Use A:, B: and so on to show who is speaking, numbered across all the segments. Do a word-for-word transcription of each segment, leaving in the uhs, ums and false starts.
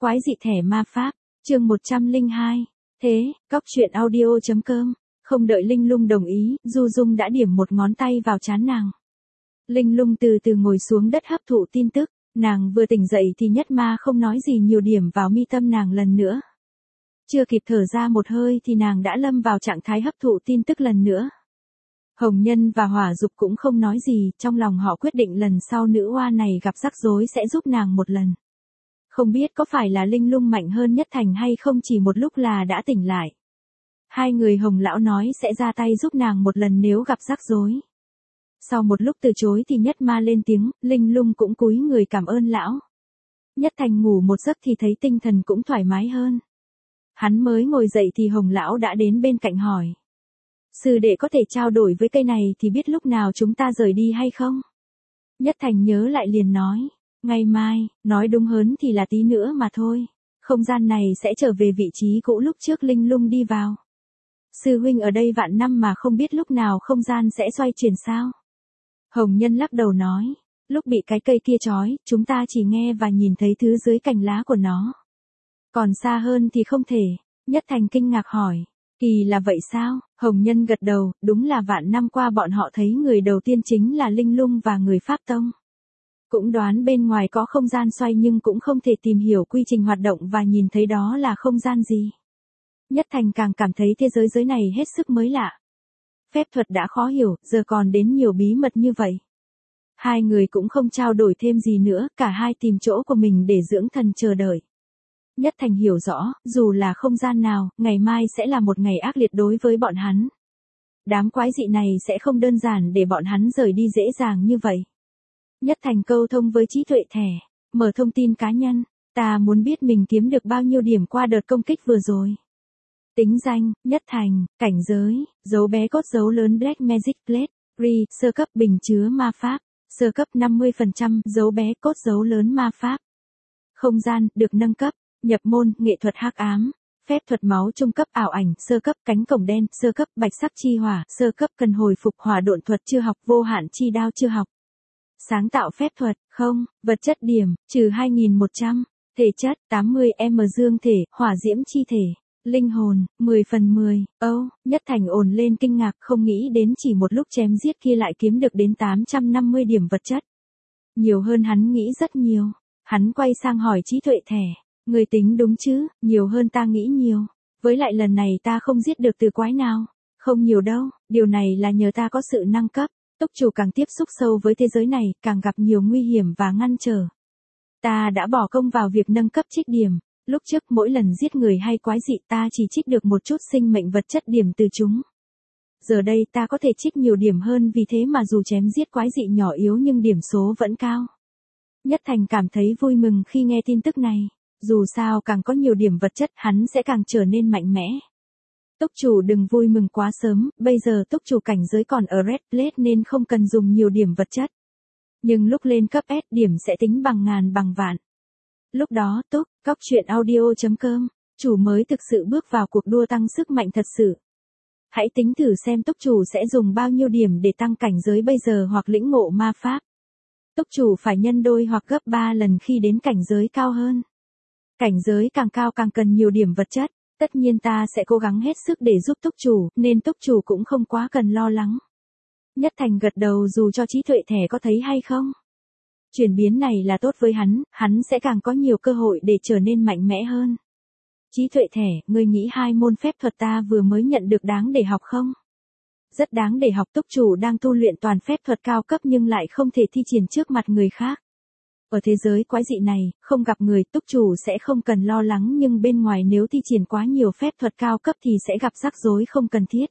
A: Quái dị thẻ ma pháp, chương một trăm lẻ hai. Thế, cóc truyện audio.com, không đợi Linh Lung đồng ý, Du Dung đã điểm một ngón tay vào trán nàng. Linh Lung từ từ ngồi xuống đất hấp thụ tin tức, nàng vừa tỉnh dậy thì Nhất Ma không nói gì nhiều điểm vào mi tâm nàng lần nữa. Chưa kịp thở ra một hơi thì nàng đã lâm vào trạng thái hấp thụ tin tức lần nữa. Hồng Nhân và Hỏa Dục cũng không nói gì, trong lòng họ quyết định lần sau nữ oa này gặp rắc rối sẽ giúp nàng một lần. Không biết có phải là Linh Lung mạnh hơn Nhất Thành hay không, chỉ một lúc là đã tỉnh lại. Hai người Hồng lão nói sẽ ra tay giúp nàng một lần nếu gặp rắc rối. Sau một lúc từ chối thì Nhất Ma lên tiếng, Linh Lung cũng cúi người cảm ơn lão. Nhất Thành ngủ một giấc thì thấy tinh thần cũng thoải mái hơn. Hắn mới ngồi dậy thì Hồng lão đã đến bên cạnh hỏi. Sư đệ có thể trao đổi với cây này thì biết lúc nào chúng ta rời đi hay không? Nhất Thành nhớ lại liền nói. Ngày mai, nói đúng hơn thì là tí nữa mà thôi. Không gian này sẽ trở về vị trí cũ lúc trước Linh Lung đi vào. Sư huynh ở đây vạn năm mà không biết lúc nào không gian sẽ xoay chuyển sao? Hồng Nhân lắc đầu nói. Lúc bị cái cây kia trói, chúng ta chỉ nghe và nhìn thấy thứ dưới cành lá của nó. Còn xa hơn thì không thể. Nhất Thành kinh ngạc hỏi. Kỳ là vậy sao? Hồng Nhân gật đầu, đúng là vạn năm qua bọn họ thấy người đầu tiên chính là Linh Lung và người Pháp Tông. Cũng đoán bên ngoài có không gian xoay nhưng cũng không thể tìm hiểu quy trình hoạt động và nhìn thấy đó là không gian gì. Nhất Thành càng cảm thấy thế giới giới này hết sức mới lạ. Phép thuật đã khó hiểu, giờ còn đến nhiều bí mật như vậy. Hai người cũng không trao đổi thêm gì nữa, cả hai tìm chỗ của mình để dưỡng thần chờ đợi. Nhất Thành hiểu rõ, dù là không gian nào, ngày mai sẽ là một ngày ác liệt đối với bọn hắn. Đám quái dị này sẽ không đơn giản để bọn hắn rời đi dễ dàng như vậy. Nhất Thành câu thông với trí tuệ thẻ, mở thông tin cá nhân, ta muốn biết mình kiếm được bao nhiêu điểm qua đợt công kích vừa rồi. Tính danh, Nhất Thành, cảnh giới, dấu bé cốt dấu lớn Black Magic Plate, Re, sơ cấp bình chứa ma pháp, sơ cấp năm mươi phần trăm, dấu bé cốt dấu lớn ma pháp. Không gian, được nâng cấp, nhập môn, nghệ thuật hắc ám, phép thuật máu trung cấp ảo ảnh, sơ cấp cánh cổng đen, sơ cấp bạch sắc chi hỏa, sơ cấp cần hồi phục hỏa độn thuật chưa học, vô hạn chi đao chưa học. Sáng tạo phép thuật, không, vật chất điểm, trừ hai nghìn một trăm, thể chất, tám mươi m dương thể, hỏa diễm chi thể, linh hồn, mười phần mười, âu, oh, Nhất Thành ồn lên kinh ngạc không nghĩ đến chỉ một lúc chém giết kia lại kiếm được đến tám trăm năm mươi điểm vật chất. Nhiều hơn hắn nghĩ rất nhiều, hắn quay sang hỏi trí tuệ thẻ, người tính đúng chứ, nhiều hơn ta nghĩ nhiều, với lại lần này ta không giết được từ quái nào, không nhiều đâu, điều này là nhờ ta có sự nâng cấp. Túc chủ càng tiếp xúc sâu với thế giới này, càng gặp nhiều nguy hiểm và ngăn trở. Ta đã bỏ công vào việc nâng cấp trích điểm, lúc trước mỗi lần giết người hay quái dị ta chỉ trích được một chút sinh mệnh vật chất điểm từ chúng. Giờ đây ta có thể trích nhiều điểm hơn vì thế mà dù chém giết quái dị nhỏ yếu nhưng điểm số vẫn cao. Nhất Thành cảm thấy vui mừng khi nghe tin tức này, dù sao càng có nhiều điểm vật chất hắn sẽ càng trở nên mạnh mẽ. Túc chủ đừng vui mừng quá sớm, bây giờ túc chủ cảnh giới còn ở Red Plate nên không cần dùng nhiều điểm vật chất. Nhưng lúc lên cấp S điểm sẽ tính bằng ngàn bằng vạn. Lúc đó túc, cóc truyện audio.com, chủ mới thực sự bước vào cuộc đua tăng sức mạnh thật sự. Hãy tính thử xem túc chủ sẽ dùng bao nhiêu điểm để tăng cảnh giới bây giờ hoặc lĩnh ngộ ma pháp. Túc chủ phải nhân đôi hoặc gấp ba lần khi đến cảnh giới cao hơn. Cảnh giới càng cao càng cần nhiều điểm vật chất. Tất nhiên ta sẽ cố gắng hết sức để giúp túc chủ, nên túc chủ cũng không quá cần lo lắng. Nhất Thành gật đầu dù cho trí tuệ thẻ có thấy hay không. Chuyển biến này là tốt với hắn, hắn sẽ càng có nhiều cơ hội để trở nên mạnh mẽ hơn. Trí tuệ thẻ, ngươi nghĩ hai môn phép thuật ta vừa mới nhận được đáng để học không? Rất đáng để học, túc chủ đang tu luyện toàn phép thuật cao cấp nhưng lại không thể thi triển trước mặt người khác. Ở thế giới quái dị này, không gặp người túc chủ sẽ không cần lo lắng nhưng bên ngoài nếu thi triển quá nhiều phép thuật cao cấp thì sẽ gặp rắc rối không cần thiết.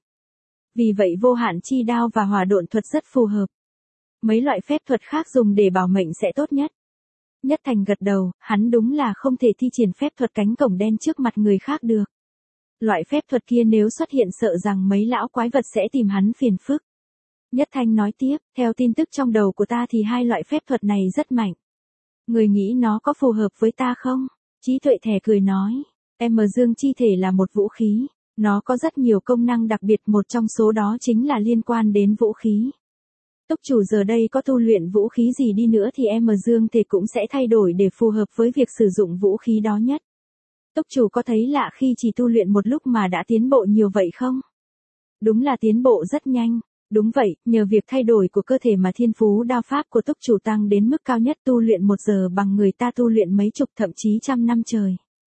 A: Vì vậy vô hạn chi đao và hỏa độn thuật rất phù hợp. Mấy loại phép thuật khác dùng để bảo mệnh sẽ tốt nhất. Nhất Thành gật đầu, hắn đúng là không thể thi triển phép thuật cánh cổng đen trước mặt người khác được. Loại phép thuật kia nếu xuất hiện sợ rằng mấy lão quái vật sẽ tìm hắn phiền phức. Nhất Thành nói tiếp, theo tin tức trong đầu của ta thì hai loại phép thuật này rất mạnh. Người nghĩ nó có phù hợp với ta không? Trí tuệ thẻ cười nói, em dương chi thể là một vũ khí, nó có rất nhiều công năng đặc biệt một trong số đó chính là liên quan đến vũ khí. Túc chủ giờ đây có tu luyện vũ khí gì đi nữa thì em dương thể cũng sẽ thay đổi để phù hợp với việc sử dụng vũ khí đó nhất. Túc chủ có thấy lạ khi chỉ tu luyện một lúc mà đã tiến bộ nhiều vậy không? Đúng là tiến bộ rất nhanh. Đúng vậy, nhờ việc thay đổi của cơ thể mà thiên phú đao pháp của túc chủ tăng đến mức cao nhất, tu luyện một giờ bằng người ta tu luyện mấy chục thậm chí trăm năm trời.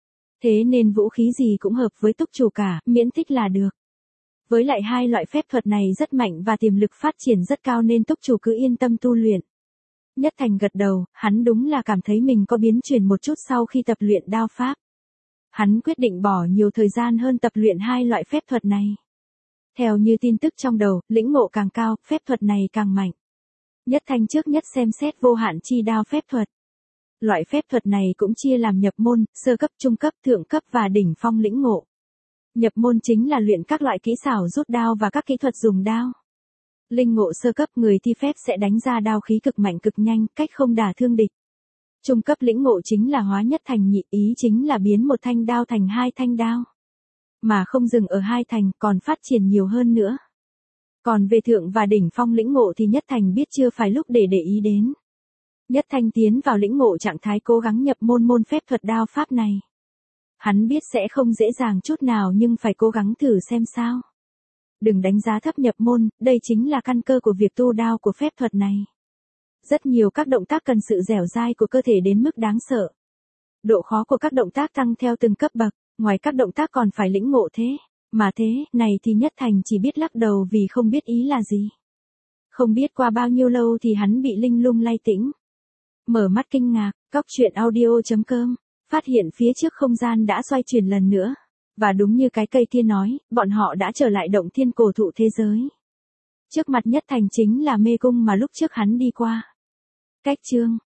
A: Thế nên vũ khí gì cũng hợp với túc chủ cả, miễn thích là được. Với lại hai loại phép thuật này rất mạnh và tiềm lực phát triển rất cao nên túc chủ cứ yên tâm tu luyện. Nhất Thành gật đầu, hắn đúng là cảm thấy mình có biến chuyển một chút sau khi tập luyện đao pháp. Hắn quyết định bỏ nhiều thời gian hơn tập luyện hai loại phép thuật này. Theo như tin tức trong đầu, lĩnh ngộ càng cao, phép thuật này càng mạnh. Nhất Thanh trước nhất xem xét vô hạn chi đao phép thuật. Loại phép thuật này cũng chia làm nhập môn, sơ cấp, trung cấp, thượng cấp và đỉnh phong lĩnh ngộ. Nhập môn chính là luyện các loại kỹ xảo rút đao và các kỹ thuật dùng đao. Linh ngộ sơ cấp, người thi phép sẽ đánh ra đao khí cực mạnh cực nhanh, cách không đả thương địch. Trung cấp lĩnh ngộ chính là hóa nhất thành nhị, ý chính là biến một thanh đao thành hai thanh đao. Mà không dừng ở hai thành, còn phát triển nhiều hơn nữa. Còn về thượng và đỉnh phong lĩnh ngộ thì Nhất Thành biết chưa phải lúc để để ý đến. Nhất Thanh tiến vào lĩnh ngộ trạng thái cố gắng nhập môn môn phép thuật đao pháp này. Hắn biết sẽ không dễ dàng chút nào nhưng phải cố gắng thử xem sao. Đừng đánh giá thấp nhập môn, đây chính là căn cơ của việc tu đao của phép thuật này. Rất nhiều các động tác cần sự dẻo dai của cơ thể đến mức đáng sợ. Độ khó của các động tác tăng theo từng cấp bậc, ngoài các động tác còn phải lĩnh ngộ thế. Mà thế, này thì Nhất Thành chỉ biết lắc đầu vì không biết ý là gì. Không biết qua bao nhiêu lâu thì hắn bị linh lung lay tĩnh. Mở mắt kinh ngạc, cóc truyện audio chấm com, phát hiện phía trước không gian đã xoay chuyển lần nữa. Và đúng như cái cây kia nói, bọn họ đã trở lại động thiên cổ thụ thế giới. Trước mặt Nhất Thành chính là mê cung mà lúc trước hắn đi qua. Cách chương